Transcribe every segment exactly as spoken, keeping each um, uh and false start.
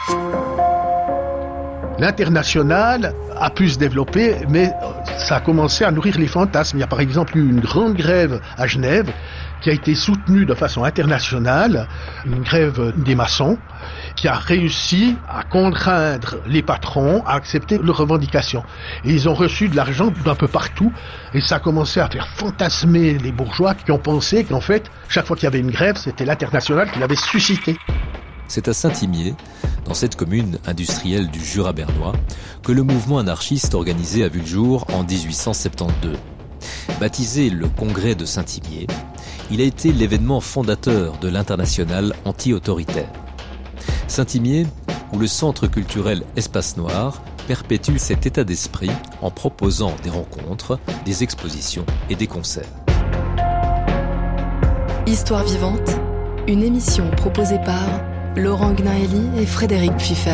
L'international a pu se développer, mais ça a commencé à nourrir les fantasmes. Il y a par exemple eu une grande grève à Genève qui a été soutenue de façon internationale, une grève des maçons, qui a réussi à contraindre les patrons à accepter leurs revendications. Et ils ont reçu de l'argent d'un peu partout, et ça a commencé à faire fantasmer les bourgeois qui ont pensé qu'en fait, chaque fois qu'il y avait une grève, c'était l'international qui l'avait suscité. C'est à Saint-Imier, dans cette commune industrielle du Jura bernois, que le mouvement anarchiste organisé a vu le jour en dix-huit cent soixante-douze. Baptisé le Congrès de Saint-Imier, il a été l'événement fondateur de l'internationale anti-autoritaire. Saint-Imier, où le centre culturel Espace Noir perpétue cet état d'esprit en proposant des rencontres, des expositions et des concerts. Histoire vivante, une émission proposée par Laurent Gnaeli et Frédéric Pfiffer.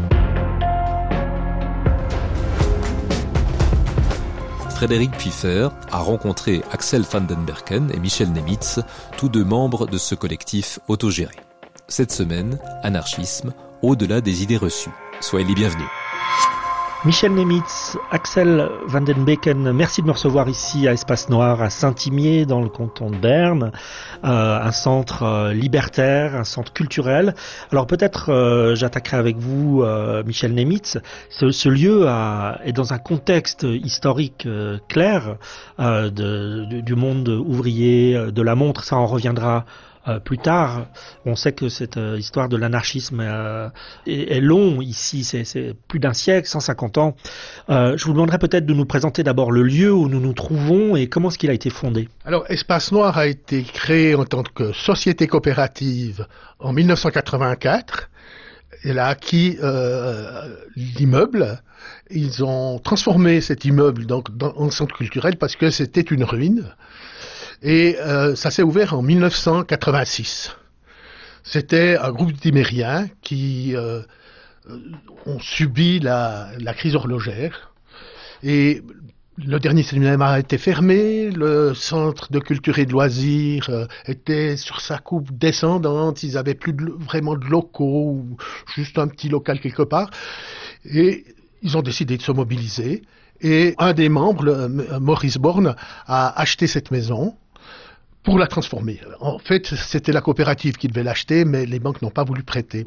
Frédéric Pfiffer a rencontré Axel van den Berken et Michel Nemitz, tous deux membres de ce collectif autogéré. Cette semaine, anarchisme, au-delà des idées reçues. Soyez les bienvenus. Michel Nemitz, Axel van den Berken, merci de me recevoir ici à Espace Noir, à Saint-Imier, dans le canton de Berne, euh, un centre euh, libertaire, un centre culturel. Alors peut-être euh, j'attaquerai avec vous, euh, Michel Nemitz. Ce, ce lieu a, est dans un contexte historique euh, clair euh, de, de, du monde ouvrier, de la montre, ça en reviendra Euh, plus tard. On sait que cette euh, histoire de l'anarchisme euh, est, est long ici, c'est, c'est plus d'un siècle, cent cinquante ans. Euh, je vous demanderais peut-être de nous présenter d'abord le lieu où nous nous trouvons et comment est-ce qu'il a été fondé. Alors, Espace Noir a été créé en tant que société coopérative en dix-neuf cent quatre-vingt-quatre. Elle a acquis euh, l'immeuble. Ils ont transformé cet immeuble donc, dans, en centre culturel parce que c'était une ruine. Et euh, ça s'est ouvert en dix-neuf cent quatre-vingt-six. C'était un groupe d'Imériens qui euh, ont subi la, la crise horlogère. Et le dernier cinéma a été fermé, le centre de culture et de loisirs euh, était sur sa coupe descendante, ils n'avaient plus de, vraiment de locaux, ou juste un petit local quelque part. Et ils ont décidé de se mobiliser. Et un des membres, le, Maurice Borne, a acheté cette maison pour la transformer. En fait, c'était la coopérative qui devait l'acheter, mais les banques n'ont pas voulu prêter.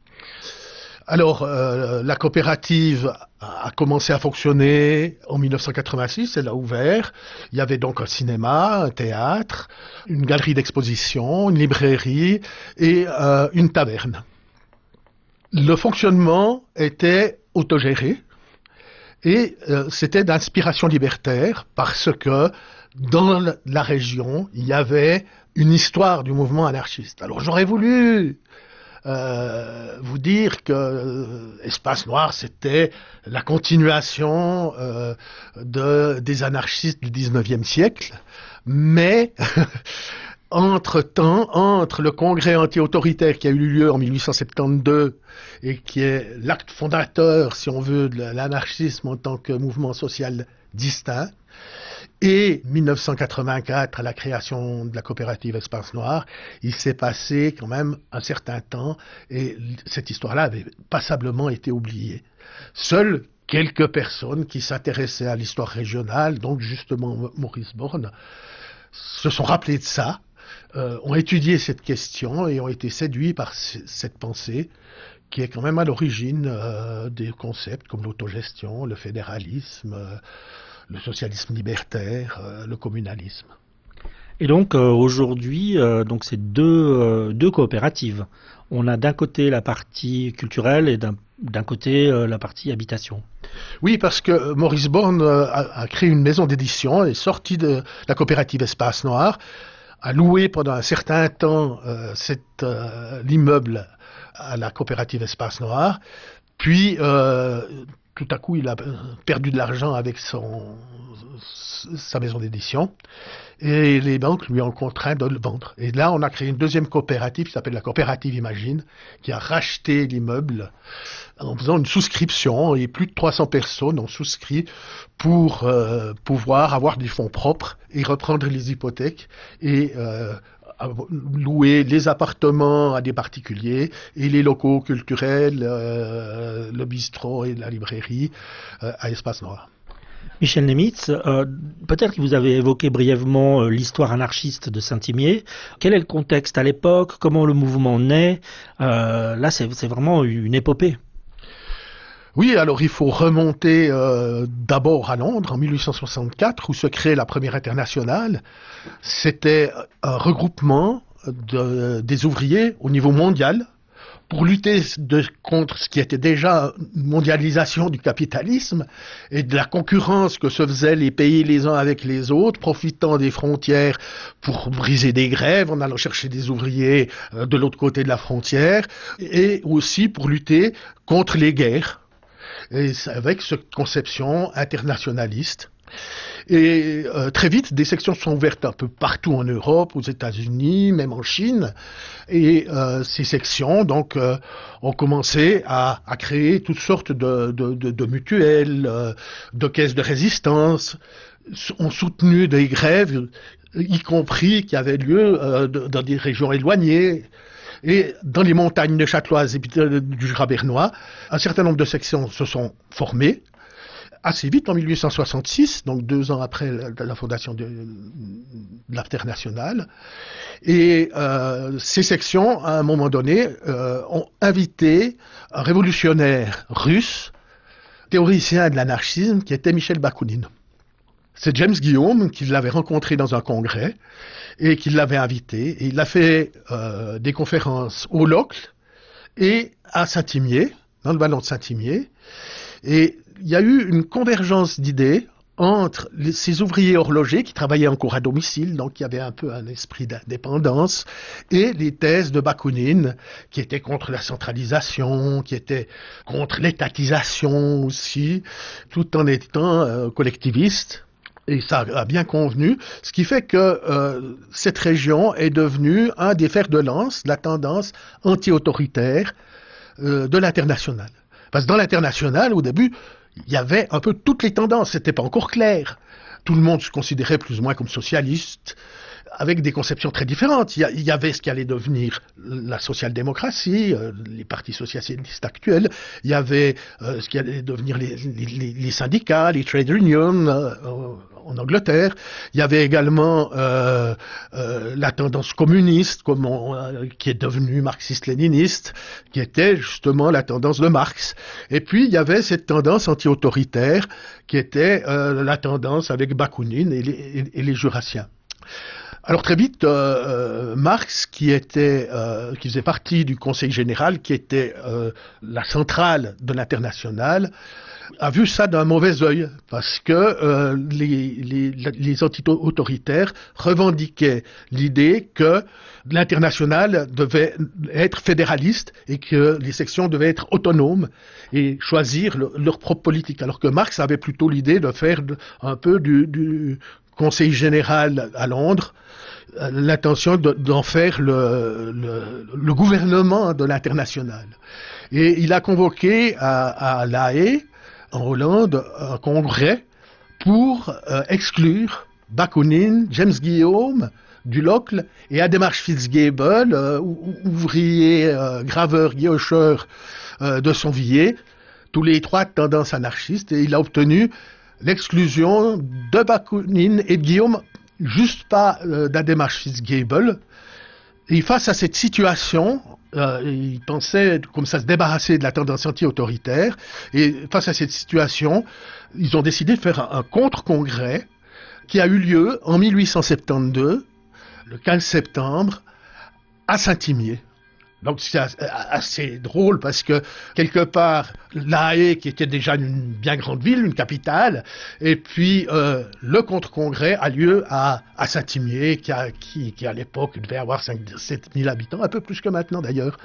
Alors, euh, la coopérative a commencé à fonctionner en dix-neuf cent quatre-vingt-six, elle a ouvert. Il y avait donc un cinéma, un théâtre, une galerie d'exposition, une librairie et euh, une taverne. Le fonctionnement était autogéré et euh, c'était d'inspiration libertaire parce que dans la région, il y avait une histoire du mouvement anarchiste. Alors j'aurais voulu euh, vous dire que euh, Espace Noir, c'était la continuation euh, de, des anarchistes du dix-neuvième siècle, mais entre-temps, entre le congrès anti-autoritaire qui a eu lieu en dix-huit cent soixante-douze et qui est l'acte fondateur, si on veut, de l'anarchisme en tant que mouvement social distinct, et dix-neuf cent quatre-vingt-quatre, à la création de la coopérative Espace Noir, il s'est passé quand même un certain temps et cette histoire-là avait passablement été oubliée. Seules quelques personnes qui s'intéressaient à l'histoire régionale, donc justement Maurice Borne, se sont rappelés de ça, euh, ont étudié cette question et ont été séduits par c- cette pensée qui est quand même à l'origine euh, des concepts comme l'autogestion, le fédéralisme, euh, le socialisme libertaire, euh, le communalisme. Et donc euh, aujourd'hui, euh, donc c'est deux, euh, deux coopératives. On a d'un côté la partie culturelle et d'un, d'un côté euh, la partie habitation. Oui, parce que Maurice Borne euh, a, a créé une maison d'édition, est sorti de la coopérative Espace Noir, a loué pendant un certain temps euh, cet, euh, l'immeuble à la coopérative Espace Noir, puis euh, tout à coup il a perdu de l'argent avec son, sa maison d'édition et les banques lui ont contraint de le vendre. Et là on a créé une deuxième coopérative qui s'appelle la coopérative Imagine, qui a racheté l'immeuble en faisant une souscription et plus de trois cents personnes ont souscrit pour euh, pouvoir avoir des fonds propres et reprendre les hypothèques et euh, à louer les appartements à des particuliers et les locaux culturels, euh, le bistrot et la librairie euh, à Espace Noir. Michel Nemitz, euh, peut-être que vous avez évoqué brièvement euh, l'histoire anarchiste de Saint-Imier. Quel est le contexte à l'époque? Comment le mouvement naît? euh, Là, c'est, c'est vraiment une épopée. Oui, alors il faut remonter euh, d'abord à Londres en mille huit cent soixante-quatre où se crée la première internationale. C'était un regroupement de, des ouvriers au niveau mondial pour lutter de, contre ce qui était déjà une mondialisation du capitalisme et de la concurrence que se faisaient les pays les uns avec les autres, profitant des frontières pour briser des grèves en allant chercher des ouvriers euh, de l'autre côté de la frontière, et aussi pour lutter contre les guerres, et avec cette conception internationaliste. Et euh, très vite, des sections sont ouvertes un peu partout en Europe, aux États-Unis, même en Chine. Et euh, ces sections, donc, euh, ont commencé à, à créer toutes sortes de, de, de, de mutuelles, euh, de caisses de résistance, ont soutenu des grèves, y compris qui avaient lieu euh, de, dans des régions éloignées. Et dans les montagnes de Châteloise et du Jura bernois, un certain nombre de sections se sont formées. Assez vite, en mille huit cent soixante-six, donc deux ans après la, la fondation de, de l'Internationale. Et euh, ces sections, à un moment donné, euh, ont invité un révolutionnaire russe, théoricien de l'anarchisme, qui était Michel Bakounine. C'est James Guillaume qui l'avait rencontré dans un congrès et qui l'avait invité. Et il a fait euh, des conférences au Locle et à Saint-Imier, dans le vallon de Saint-Imier. Et il y a eu une convergence d'idées entre les, ces ouvriers horlogers qui travaillaient encore à domicile, donc il y avait un peu un esprit d'indépendance, et les thèses de Bakounine, qui étaient contre la centralisation, qui étaient contre l'étatisation aussi, tout en étant euh, collectivistes. Et ça a bien convenu, ce qui fait que euh, cette région est devenue un des fers de lance de la tendance anti-autoritaire euh, de l'Internationale. Parce que dans l'Internationale, au début, il y avait un peu toutes les tendances, c'était pas encore clair. Tout le monde se considérait plus ou moins comme socialiste, avec des conceptions très différentes. Il y avait ce qui allait devenir la social-démocratie, euh, les partis socialistes actuels. Il y avait euh, ce qui allait devenir les, les, les syndicats, les trade unions euh, en Angleterre. Il y avait également euh, euh, la tendance communiste, comme on, euh, qui est devenue marxiste-léniniste, qui était justement la tendance de Marx. Et puis il y avait cette tendance anti-autoritaire, qui était euh, la tendance avec Bakounine et les, et, et les Jurassiens. Alors très vite, euh, Marx, qui était, euh, qui faisait partie du Conseil général, qui était euh, la centrale de l'Internationale, a vu ça d'un mauvais œil, parce que euh, les, les, les anti-autoritaires revendiquaient l'idée que l'Internationale devait être fédéraliste et que les sections devaient être autonomes et choisir le, leur propre politique, alors que Marx avait plutôt l'idée de faire un peu du, du Conseil général à Londres, l'intention de, d'en faire le, le, le gouvernement de l'Internationale. Et il a convoqué à, à La Haye, en Hollande, un congrès pour euh, exclure Bakounine, James Guillaume, du Locle et Adhémarche Fitzgibbon, euh, ouvrier, euh, graveur, guillocheur euh, de Sonvilliers, tous les trois de tendance anarchiste, et il a obtenu l'exclusion de Bakounine et de Guillaume, juste pas euh, d'Adhémarche Fitzgibbon. Et face à cette situation, euh, il pensait comme ça se débarrasser de la tendance anti-autoritaire, et face à cette situation, ils ont décidé de faire un, un contre-congrès qui a eu lieu en mille huit cent soixante-douze, le quinze septembre, à Saint-Imier. Donc c'est assez drôle parce que quelque part La Haye, qui était déjà une bien grande ville, une capitale, et puis euh, le contre-congrès a lieu à, à Saint-Imier, qui, a, qui, qui à l'époque devait avoir cinq à sept mille habitants, un peu plus que maintenant d'ailleurs.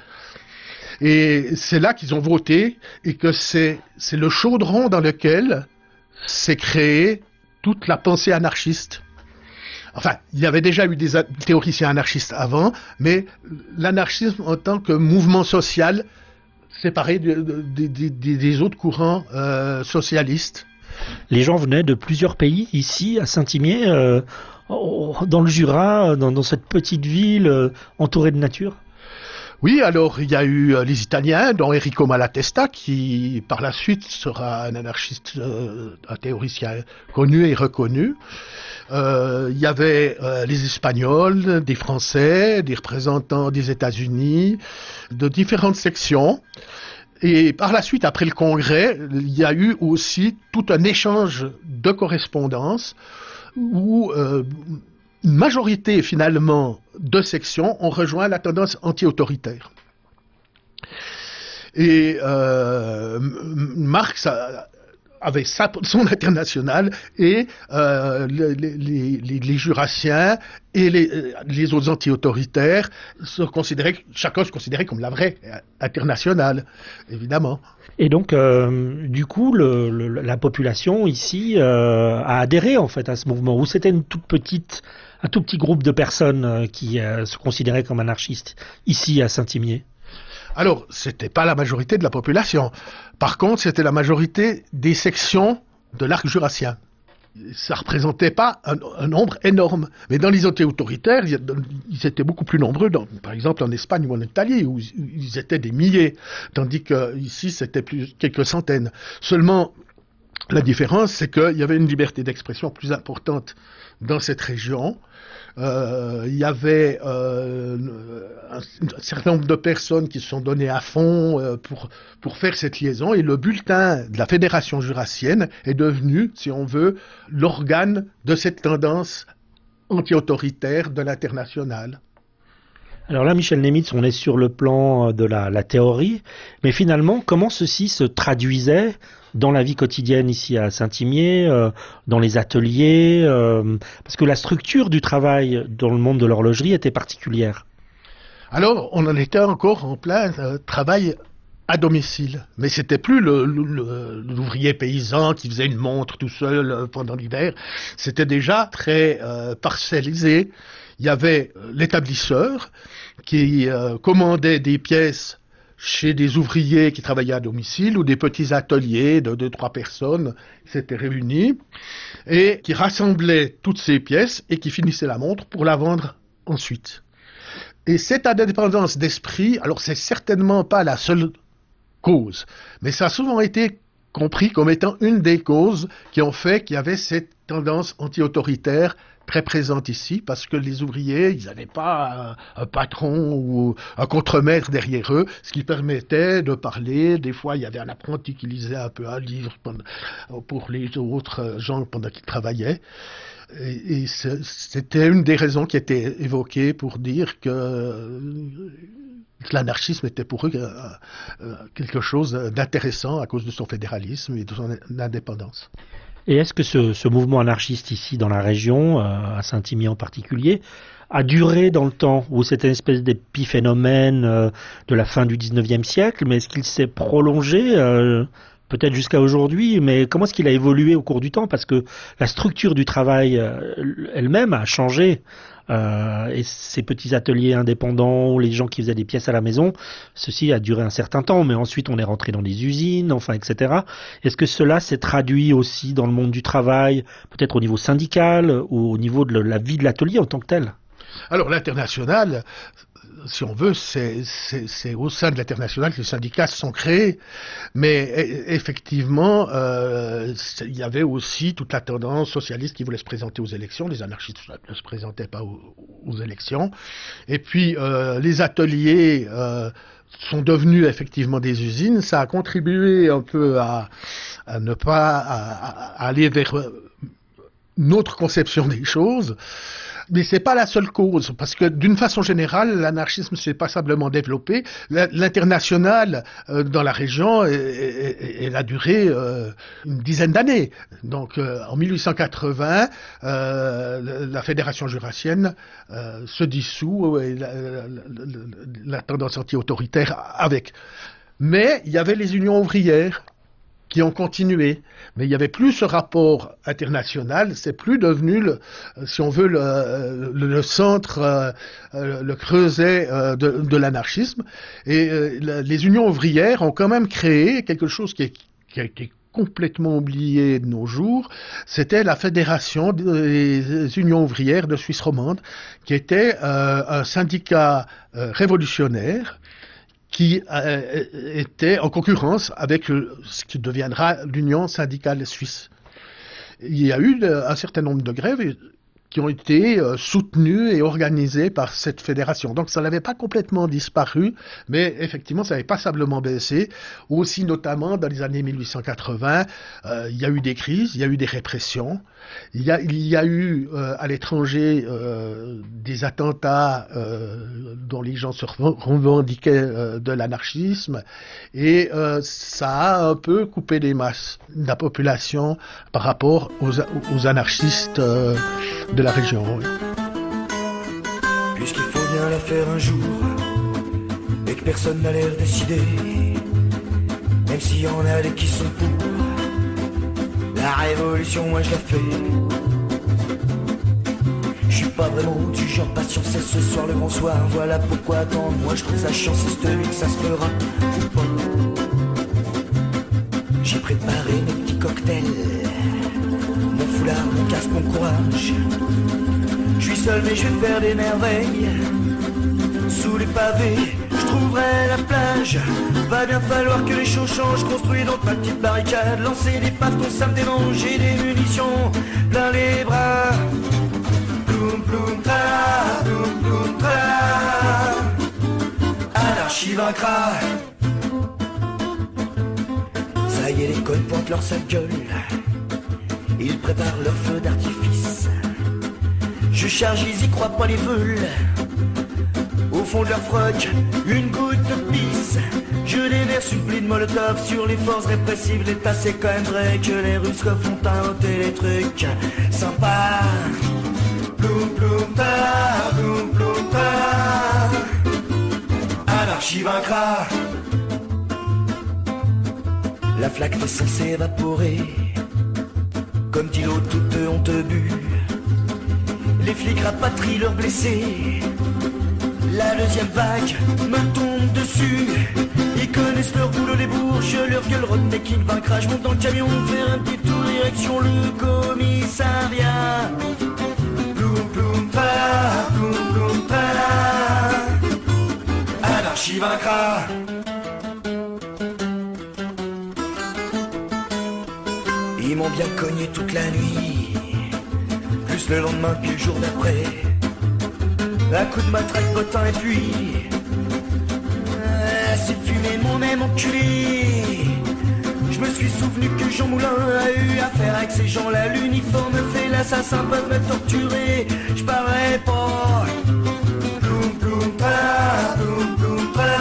Et c'est là qu'ils ont voté, et que c'est, c'est le chaudron dans lequel s'est créée toute la pensée anarchiste. Enfin, il y avait déjà eu des théoriciens anarchistes avant, mais l'anarchisme en tant que mouvement social séparé de, de, de, de, des autres courants euh, socialistes. Les gens venaient de plusieurs pays ici à Saint-Imier euh, dans le Jura, dans, dans cette petite ville euh, entourée de nature? Oui, alors il y a eu euh, les Italiens, dont Enrico Malatesta, qui par la suite sera un anarchiste, euh, un théoricien connu et reconnu. Euh, il y avait euh, les Espagnols, des Français, des représentants des États-Unis, de différentes sections. Et par la suite, après le congrès, il y a eu aussi tout un échange de correspondances où euh, une majorité finalement de sections ont rejoint la tendance anti-autoritaire. Et euh, Marx a, avait sa, son internationale et euh, les, les, les, les jurassiens et les, les autres anti-autoritaires se considéraient, chacun se considérait comme la vraie internationale, évidemment. Et donc, euh, du coup, le, le, la population ici euh, a adhéré en fait à ce mouvement, où c'était une toute petite, un tout petit groupe de personnes euh, qui euh, se considéraient comme anarchistes ici à Saint-Imier. Alors, c'était pas la majorité de la population. Par contre, c'était la majorité des sections de l'arc jurassien. Ça représentait pas un, un nombre énorme. Mais dans les anti-autoritaires, ils étaient beaucoup plus nombreux, dans, par exemple en Espagne ou en Italie, où ils étaient des milliers. Tandis que ici, c'était plus quelques centaines. Seulement, la différence, c'est qu'il y avait une liberté d'expression plus importante dans cette région. Euh, il y avait euh, un, un certain nombre de personnes qui se sont données à fond euh, pour, pour faire cette liaison, et le bulletin de la Fédération jurassienne est devenu, si on veut, l'organe de cette tendance anti-autoritaire de l'international. Alors là, Michel Nemitz, on est sur le plan de la, la théorie, mais finalement, comment ceci se traduisait dans la vie quotidienne ici à Saint-Imier, euh, dans les ateliers, euh, parce que la structure du travail dans le monde de l'horlogerie était particulière. Alors, on en était encore en plein euh, travail à domicile, mais c'était plus le, le, le, l'ouvrier paysan qui faisait une montre tout seul euh, pendant l'hiver, c'était déjà très euh, parcellisé. Il y avait euh, l'établisseur qui euh, commandait des pièces chez des ouvriers qui travaillaient à domicile ou des petits ateliers de deux, trois personnes qui s'étaient réunis et qui rassemblaient toutes ces pièces et qui finissaient la montre pour la vendre ensuite. Et cette indépendance d'esprit, alors c'est certainement pas la seule cause, mais ça a souvent été compris comme étant une des causes qui ont fait qu'il y avait cette tendance anti-autoritaire très présente ici, parce que les ouvriers, ils n'avaient pas un, un patron ou un contremaître derrière eux, ce qui permettait de parler. Des fois, il y avait un apprenti qui lisait un peu un livre pendant, pour les autres gens pendant qu'ils travaillaient. Et, et c'était une des raisons qui était évoquée pour dire que l'anarchisme était pour eux quelque chose d'intéressant à cause de son fédéralisme et de son indépendance. Et est-ce que ce, ce mouvement anarchiste ici dans la région, euh, à Saint-Imier en particulier, a duré dans le temps, ou c'était une espèce d'épiphénomène euh, de la fin du dix-neuvième siècle, mais est-ce qu'il s'est prolongé euh, peut-être jusqu'à aujourd'hui, mais comment est-ce qu'il a évolué au cours du temps? Parce que la structure du travail euh, elle-même a changé. Euh, et ces petits ateliers indépendants, les gens qui faisaient des pièces à la maison, ceci a duré un certain temps, mais ensuite on est rentré dans des usines, enfin, et cetera. Est-ce que cela s'est traduit aussi dans le monde du travail, peut-être au niveau syndical ou au niveau de la vie de l'atelier en tant que tel? Alors l'international, si on veut, c'est, c'est, c'est au sein de l'international que les syndicats se sont créés, mais effectivement, euh, il y avait aussi toute la tendance socialiste qui voulait se présenter aux élections. Les anarchistes ne se présentaient pas aux, aux élections. Et puis euh, les ateliers euh, sont devenus effectivement des usines. Ça a contribué un peu à, à ne pas à, à aller vers une autre conception des choses. Mais c'est pas la seule cause, parce que d'une façon générale, l'anarchisme s'est pas simplement développé. L'international euh, dans la région, elle a duré euh, une dizaine d'années. Donc, euh, en mille huit cent quatre-vingts, euh, la Fédération jurassienne euh, se dissout et la, la, la, la tendance anti-autoritaire avec. Mais il y avait les unions ouvrières qui ont continué, mais il n'y avait plus ce rapport international, c'est plus devenu, le, si on veut, le, le, le centre, euh, le creuset euh, de, de l'anarchisme, et euh, les unions ouvrières ont quand même créé quelque chose qui, est, qui a été complètement oubliée de nos jours, c'était la Fédération des Unions ouvrières de Suisse romande, qui était euh, un syndicat euh, révolutionnaire qui euh, était en concurrence avec euh, ce qui deviendra l'Union syndicale suisse. Il y a eu de, un certain nombre de grèves qui ont été euh, soutenues et organisées par cette fédération. Donc ça n'avait pas complètement disparu, mais effectivement ça n'avait passablement baissé. Aussi notamment dans les années mille huit cent quatre-vingts, euh, il y a eu des crises, il y a eu des répressions, il y a, il y a eu euh, à l'étranger euh, des attentats euh, dont les gens se revendiquaient euh, de l'anarchisme, et euh, ça a un peu coupé les masses de la population par rapport aux, aux anarchistes euh, de la région. Oui. Puisqu'il faut bien la faire un jour et que personne n'a l'air décidé, même s'il y en a des qui sont pour la révolution, moi je la fais. Je suis pas vraiment du genre patience, c'est ce soir le bonsoir, voilà pourquoi attendre. Moi je trouve ça chanciste que ça se fera ou pas. J'ai préparé mes petits cocktails, mon foulard, mon casque, mon courage. Je suis seul mais je vais faire des merveilles. Sous les pavés, je trouverai la plage. Va bien falloir que les choses changent. Construire donc ma petite barricade, lancer des pavés, ça me démange. J'ai des munitions plein les bras. Ploum ploum tra, ploum ploum tra. Anarchie vaincra. Ça y est, les connes pointent leur sale gueule. Ils préparent leur feu d'artifice. Je charge, ils y croient pas, les veulent. Au fond de leur froc, une goutte de pisse. Je déverse une pluie de molotov sur les forces répressives. L'État, c'est quand même vrai que les Russes refont inventer les trucs sympas. Ploum ploum ta, ploum ploum ta. Anarchie vaincra. La flaque est censée évaporer. Comme dit l'autre, toutes ont te bu. Les flics rapatrient leurs blessés. La deuxième vague me tombe dessus. Ils connaissent leur boulot, les bourges, leur gueule redneck qui ne vaincra. Je monte dans le camion, faire un petit tour direction le commissariat. Ploum ploum tra, ploum ploum tra. Anarchie vaincra. Ils m'ont bien cogné toute la nuit, plus le lendemain puis le jour d'après. Un coup de matraque, bottin et puis ah, c'est fumé mon même enculé. Je me suis souvenu que Jean Moulin a eu affaire avec ces gens-là. L'uniforme fait l'assassin, peuvent me torturer. Je parais pas. Ploum ploum tra, ploum ploum tra.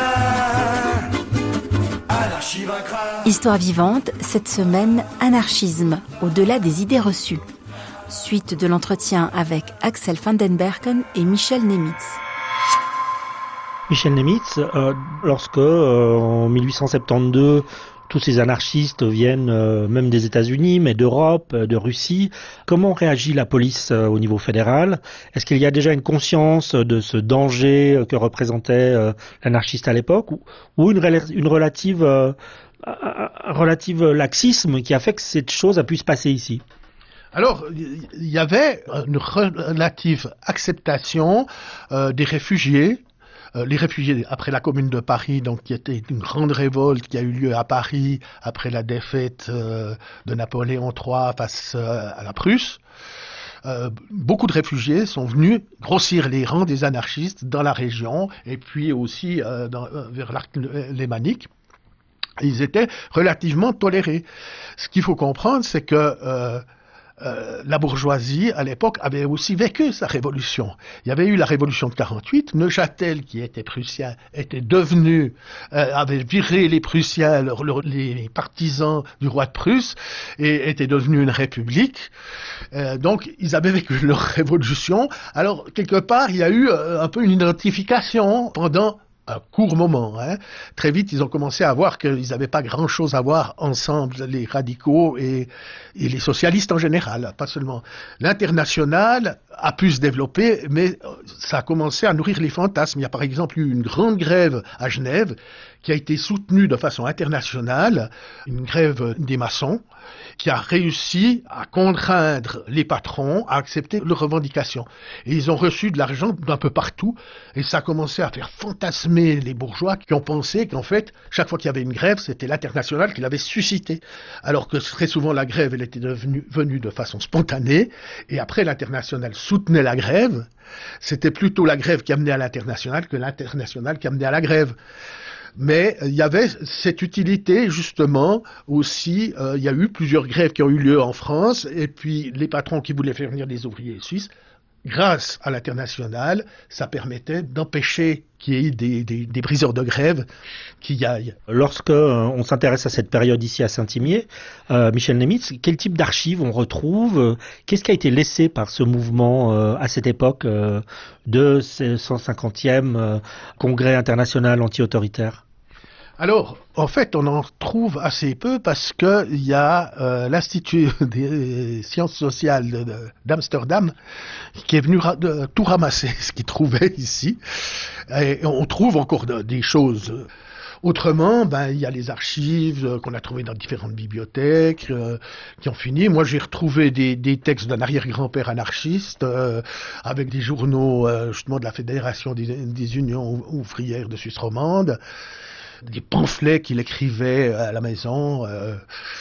Anarchie vaincra. Histoire vivante, cette semaine, anarchisme, au-delà des idées reçues. Suite de l'entretien avec Axel van den Berken et Michel Nemitz. Michel Nemitz, euh, lorsque euh, en mille huit cent soixante-douze, tous ces anarchistes viennent euh, même des États-Unis, mais d'Europe, de Russie, comment réagit la police euh, au niveau fédéral? Est-ce qu'il y a déjà une conscience de ce danger que représentait euh, l'anarchiste à l'époque, ou, ou une, une relative, euh, un relative laxisme qui a fait que cette chose a pu se passer ici? Alors, il y avait une relative acceptation euh, des réfugiés. Euh, les réfugiés après la Commune de Paris, donc qui était une grande révolte qui a eu lieu à Paris après la défaite euh, de Napoléon trois face euh, à la Prusse. Euh, beaucoup de réfugiés sont venus grossir les rangs des anarchistes dans la région et puis aussi euh, dans, vers l'arc lémanique. Ils étaient relativement tolérés. Ce qu'il faut comprendre, c'est que euh, Euh, la bourgeoisie, à l'époque, avait aussi vécu sa révolution. Il y avait eu la révolution de quarante-huit. Neuchâtel, qui était prussien, était devenu, euh, avait viré les Prussiens, le, le, les partisans du roi de Prusse, et était devenu une république. Euh, donc, ils avaient vécu leur révolution. Alors, quelque part, il y a eu euh, un peu une identification pendant un court moment. Hein. Très vite, ils ont commencé à voir qu'ils n'avaient pas grand-chose à voir ensemble, les radicaux et, et les socialistes en général, pas seulement. L'international a pu se développer, mais ça a commencé à nourrir les fantasmes. Il y a par exemple eu une grande grève à Genève qui a été soutenue de façon internationale, une grève des maçons, qui a réussi à contraindre les patrons à accepter leurs revendications. Et ils ont reçu de l'argent d'un peu partout, et ça a commencé à faire fantasmer les bourgeois qui ont pensé qu'en fait, chaque fois qu'il y avait une grève, c'était l'internationale qui l'avait suscité. Alors que très souvent, la grève, elle était devenue, venue de façon spontanée, et après, l'internationale soutenait la grève. C'était plutôt la grève qui amenait à l'international que l'international qui amenait à la grève. Mais il y avait cette utilité, justement, aussi, euh, il y a eu plusieurs grèves qui ont eu lieu en France, et puis les patrons qui voulaient faire venir des ouvriers suisses, grâce à l'international, ça permettait d'empêcher qu'il y ait des, des, des briseurs de grève qui y aillent. Lorsque euh, on s'intéresse à cette période ici à Saint-Imier, euh, Michel Nemitz, quel type d'archives on retrouve euh, Qu'est-ce qui a été laissé par ce mouvement euh, à cette époque euh, de ce cent cinquantième euh, congrès international anti-autoritaire ? Alors, en fait, on en trouve assez peu parce que il y a euh, l'Institut des sciences sociales de, de, d'Amsterdam qui est venu ra- de, tout ramasser ce qu'il trouvait ici. Et on trouve encore de, des choses. Autrement, ben il y a les archives euh, qu'on a trouvées dans différentes bibliothèques euh, qui ont fini. Moi, j'ai retrouvé des, des textes d'un arrière-grand-père anarchiste euh, avec des journaux euh, justement de la Fédération des, des unions ouvrières de Suisse romande, des pamphlets qu'il écrivait à la maison, euh,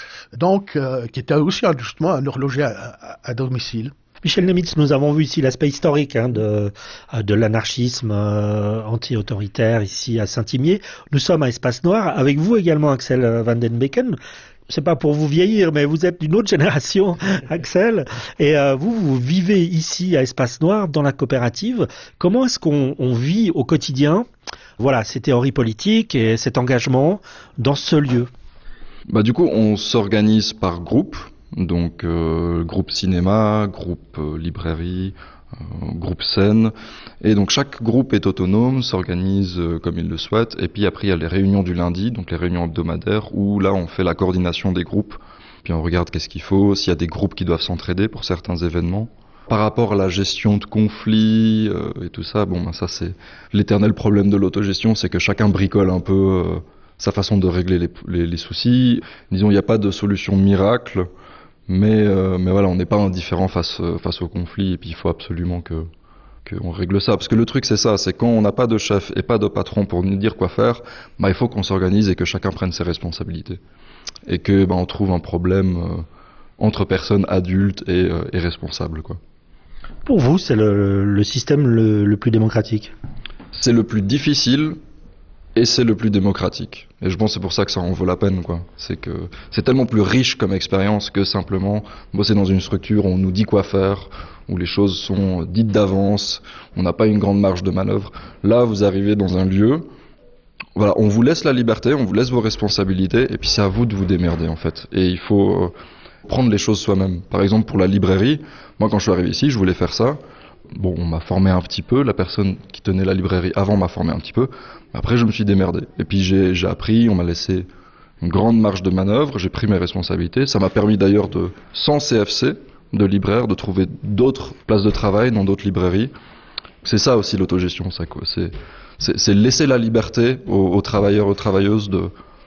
donc euh, qui était aussi justement un horloger à, à, à domicile. Michel Nemitz, nous avons vu ici l'aspect historique hein, de, de l'anarchisme euh, anti-autoritaire ici à Saint-Imier. Nous sommes à Espace Noir, avec vous également Axel Van den Beken. C'est pas pour vous vieillir, mais vous êtes d'une autre génération, Axel, et euh, vous, vous vivez ici à Espace Noir, dans la coopérative. Comment est-ce qu'on on vit au quotidien, voilà, ces théories politiques et cet engagement dans ce lieu ? Bah du coup, on s'organise par groupe, donc euh, groupe cinéma, groupe euh, librairie, euh, groupe scène, et donc chaque groupe est autonome, s'organise euh, comme il le souhaite, et puis après il y a les réunions du lundi, donc les réunions hebdomadaires, où là on fait la coordination des groupes, puis on regarde qu'est-ce qu'il faut, s'il y a des groupes qui doivent s'entraider pour certains événements. Par rapport à la gestion de conflits euh, et tout ça, bon ben ça c'est l'éternel problème de l'autogestion, c'est que chacun bricole un peu euh, sa façon de régler les, les, les soucis. Disons, il n'y a pas de solution miracle, mais, euh, mais voilà, on n'est pas indifférent face, face au conflit, et puis il faut absolument que qu'on règle ça. Parce que le truc c'est ça, c'est quand on n'a pas de chef et pas de patron pour nous dire quoi faire, bah, il faut qu'on s'organise et que chacun prenne ses responsabilités. Et que bah, on trouve un problème euh, entre personnes adultes et, euh, et responsables, quoi. Pour vous, c'est le, le système le, le plus démocratique ? C'est le plus difficile et c'est le plus démocratique. Et je pense que c'est pour ça que ça en vaut la peine, quoi. C'est que c'est tellement plus riche comme expérience que simplement bosser dans une structure où on nous dit quoi faire, où les choses sont dites d'avance, on n'a pas une grande marge de manœuvre. Là, vous arrivez dans un lieu, voilà, on vous laisse la liberté, on vous laisse vos responsabilités, et puis c'est à vous de vous démerder, en fait. Et il faut... Euh, prendre les choses soi-même. Par exemple, pour la librairie, moi quand je suis arrivé ici, je voulais faire ça. Bon, on m'a formé un petit peu, la personne qui tenait la librairie avant m'a formé un petit peu. Après, je me suis démerdé. Et puis j'ai, j'ai appris, on m'a laissé une grande marge de manœuvre, j'ai pris mes responsabilités. Ça m'a permis d'ailleurs de, sans C F C, de libraire, de trouver d'autres places de travail dans d'autres librairies. C'est ça aussi l'autogestion, ça quoi. C'est, c'est, c'est laisser la liberté aux, aux travailleurs, aux travailleuses de,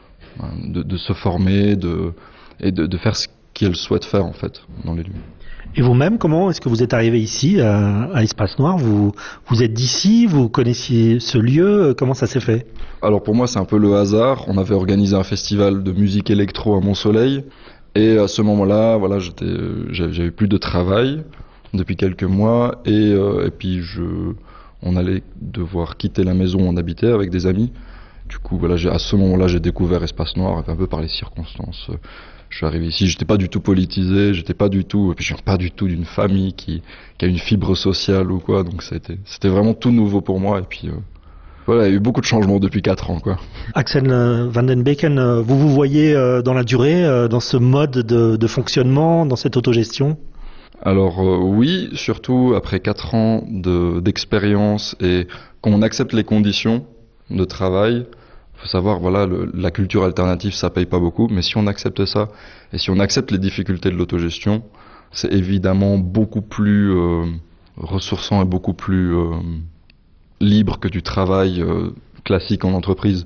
de, de se former, de, et de, de faire ce qu'elles souhaitent faire en fait dans les lieux. Et vous-même, comment est-ce que vous êtes arrivé ici à, à Espace Noir ? Vous vous êtes d'ici, vous connaissiez ce lieu, comment ça s'est fait ? Alors pour moi c'est un peu le hasard. On avait organisé un festival de musique électro à Mont-Soleil et à ce moment-là, voilà, j'étais, j'avais, j'avais plus de travail depuis quelques mois et, euh, et puis je, on allait devoir quitter la maison où on habitait avec des amis. Du coup, voilà, j'ai, à ce moment-là, j'ai découvert Espace Noir un peu par les circonstances. Je suis arrivé ici, j'étais pas du tout politisé, j'étais pas du tout, et puis je suis pas du tout d'une famille qui, qui a une fibre sociale ou quoi, donc c'était, c'était vraiment tout nouveau pour moi, et puis euh, voilà, il y a eu beaucoup de changements depuis quatre ans, quoi. Axel Van den Beken, vous vous voyez euh, dans la durée, euh, dans ce mode de, de fonctionnement, dans cette autogestion ? Alors euh, oui, surtout après quatre ans de, d'expérience et qu'on accepte les conditions de travail. Faut savoir, voilà, le, la culture alternative, ça paye pas beaucoup, mais si on accepte ça, et si on accepte les difficultés de l'autogestion, c'est évidemment beaucoup plus euh, ressourçant et beaucoup plus euh, libre que du travail euh, classique en entreprise.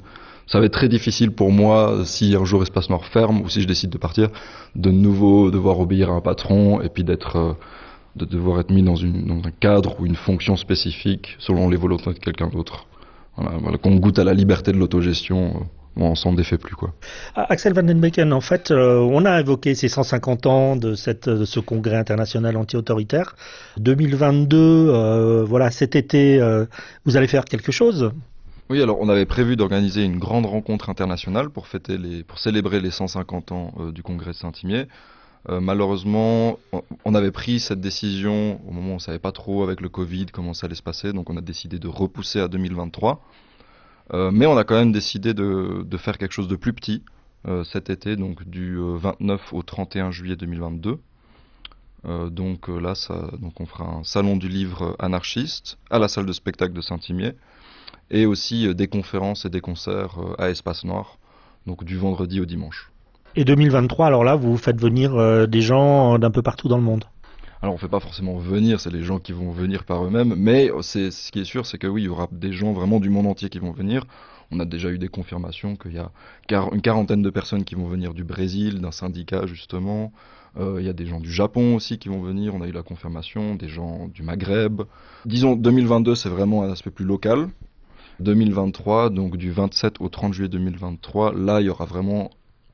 ça va être très difficile pour moi, si un jour Espace Noir ferme ou si je décide de partir, de nouveau devoir obéir à un patron et puis d'être, euh, de devoir être mis dans, une, dans un cadre ou une fonction spécifique selon les volontés de quelqu'un d'autre. Voilà, voilà, qu'on goûte à la liberté de l'autogestion, euh, on s'en défait plus, quoi. Axel Van den Beken, en fait, euh, on a évoqué ces cent cinquante ans de, cette, de ce congrès international anti-autoritaire. deux mille vingt-deux, euh, voilà, cet été, euh, vous allez faire quelque chose ? Oui, alors on avait prévu d'organiser une grande rencontre internationale pour fêter les, pour célébrer les cent cinquante ans euh, du congrès de Saint-Imier. Euh, malheureusement, on avait pris cette décision au moment où on ne savait pas trop avec le Covid comment ça allait se passer, donc on a décidé de repousser à deux mille vingt-trois. Euh, mais on a quand même décidé de, de faire quelque chose de plus petit euh, cet été, donc du euh, vingt-neuf au trente et un juillet deux mille vingt-deux. Euh, donc euh, là, ça, donc on fera un salon du livre anarchiste à la salle de spectacle de Saint-Imier et aussi euh, des conférences et des concerts euh, à Espace Noir, donc du vendredi au dimanche. Et deux mille vingt-trois, alors là, vous faites venir euh, des gens d'un peu partout dans le monde ? Alors on ne fait pas forcément venir, c'est les gens qui vont venir par eux-mêmes, mais c'est, ce qui est sûr, c'est que oui, il y aura des gens vraiment du monde entier qui vont venir. On a déjà eu des confirmations qu'il y a car- une quarantaine de personnes qui vont venir du Brésil, d'un syndicat justement. Euh, il y a des gens du Japon aussi qui vont venir, on a eu la confirmation, des gens du Maghreb. Disons, deux mille vingt-deux, c'est vraiment un aspect plus local. deux mille vingt-trois, donc du vingt-sept au trente juillet deux mille vingt-trois, là, il y aura vraiment...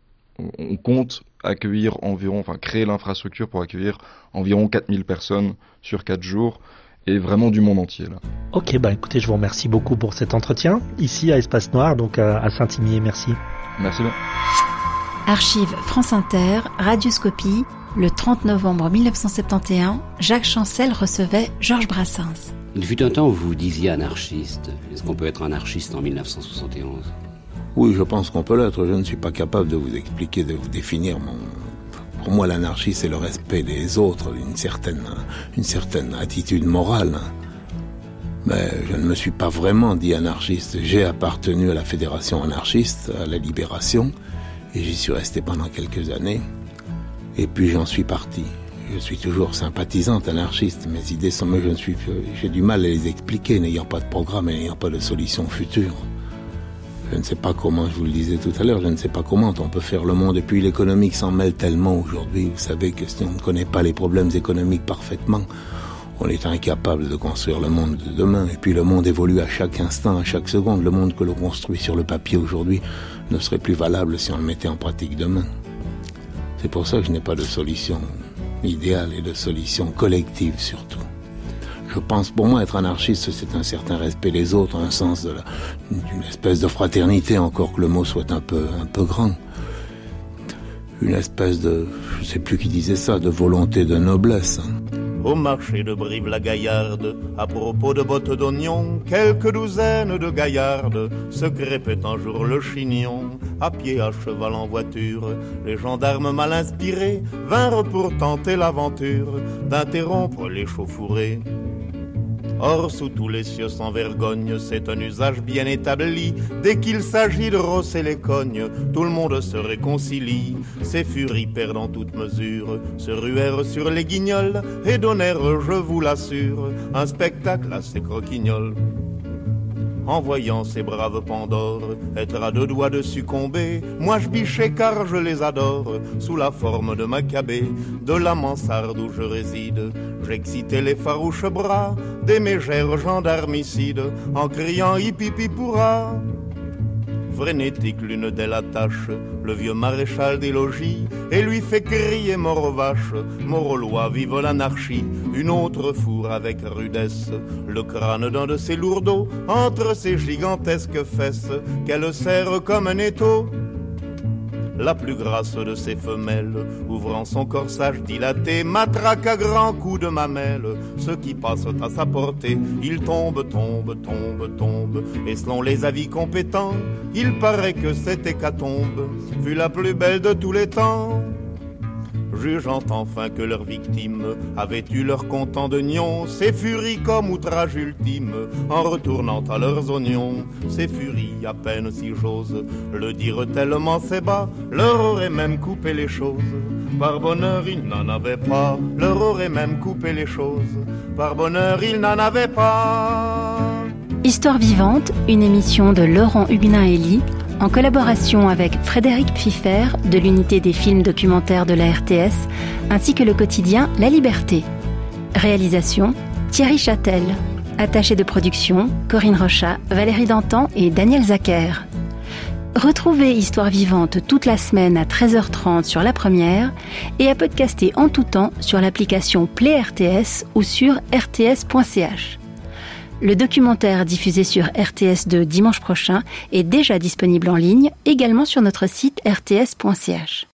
On compte accueillir environ, enfin créer l'infrastructure pour accueillir environ quatre mille personnes sur quatre jours et vraiment du monde entier là. Ok, bah écoutez, je vous remercie beaucoup pour cet entretien ici à Espace Noir, donc à, à Saint-Imier. Merci. Merci bien. Archives France Inter, Radioscopie, le trente novembre mille neuf cent soixante et onze, Jacques Chancel recevait Georges Brassens. Il fut un temps où vous disiez anarchiste. Est-ce qu'on peut être anarchiste en mille neuf cent soixante et onze ? Oui, je pense qu'on peut l'être. Je ne suis pas capable de vous expliquer, de vous définir mon... Pour moi, l'anarchie, c'est le respect des autres, une certaine, une certaine attitude morale. Mais je ne me suis pas vraiment dit anarchiste. J'ai appartenu à la Fédération anarchiste, à la Libération, et j'y suis resté pendant quelques années. Et puis j'en suis parti. Je suis toujours sympathisante anarchiste. Mes idées sont... Mais je ne suis... J'ai du mal à les expliquer, n'ayant pas de programme et n'ayant pas de solution future. Je ne sais pas comment, je vous le disais tout à l'heure, je ne sais pas comment on peut faire le monde. Et puis l'économique s'en mêle tellement aujourd'hui. Vous savez que si on ne connaît pas les problèmes économiques parfaitement, on est incapable de construire le monde de demain. Et puis le monde évolue à chaque instant, à chaque seconde. Le monde que l'on construit sur le papier aujourd'hui ne serait plus valable si on le mettait en pratique demain. C'est pour ça que je n'ai pas de solution idéale et de solution collective surtout. Je pense, pour moi, être anarchiste, c'est un certain respect des autres, un sens de la, d'une espèce de fraternité, encore que le mot soit un peu, un peu grand. Une espèce de, je ne sais plus qui disait ça, de volonté de noblesse. Au marché de Brive-la-Gaillarde, à propos de bottes d'oignon, quelques douzaines de gaillardes se crêpaient un jour le chignon. À pied, à cheval, en voiture, les gendarmes mal inspirés vinrent pour tenter l'aventure d'interrompre l'échauffourée. Or, sous tous les cieux sans vergogne, c'est un usage bien établi. Dès qu'il s'agit de rosser les cognes, tout le monde se réconcilie. Ces furies perdant toute mesure se ruèrent sur les guignols et donnèrent, je vous l'assure, un spectacle assez croquignol. En voyant ces braves Pandores être à deux doigts de succomber, moi je bichais car je les adore, sous la forme de Maccabée, de la mansarde où je réside. J'excitais les farouches bras des mégères gendarmicides, en criant hippie pourra. Frénétique, l'une d'elles attache le vieux maréchal des logis et lui fait crier mort aux vaches, mort aux lois, vive l'anarchie. Une autre fourre avec rudesse le crâne d'un de ses lourdeaux entre ses gigantesques fesses qu'elle serre comme un étau. La plus grasse de ses femelles, ouvrant son corsage dilaté, matraque à grands coups de mamelle ceux qui passent à sa portée. Il tombe, tombe, tombe, tombe, et selon les avis compétents, il paraît que cette hécatombe fut la plus belle de tous les temps. Jugeant enfin que leurs victimes avaient eu leur comptant de nions, ces furies comme outrage ultime, en retournant à leurs oignons, ces furies, à peine si j'ose le dire tellement c'est bas, leur auraient même coupé les choses. Par bonheur, ils n'en avaient pas, leur auraient même coupé les choses. Par bonheur, ils n'en avaient pas. Histoire vivante, une émission de Laurent Huguenin-Elie, en collaboration avec Frédéric Pfiffer de l'unité des films documentaires de la R T S, ainsi que le quotidien La Liberté. Réalisation, Thierry Châtel. Attaché de production, Corinne Rochat, Valérie Dantan et Daniel Zacher. Retrouvez Histoire vivante toute la semaine à treize heures trente sur La Première et à podcaster en tout temps sur l'application Play R T S ou sur r t s point c h. Le documentaire diffusé sur R T S deux dimanche prochain est déjà disponible en ligne, également sur notre site r t s point c h.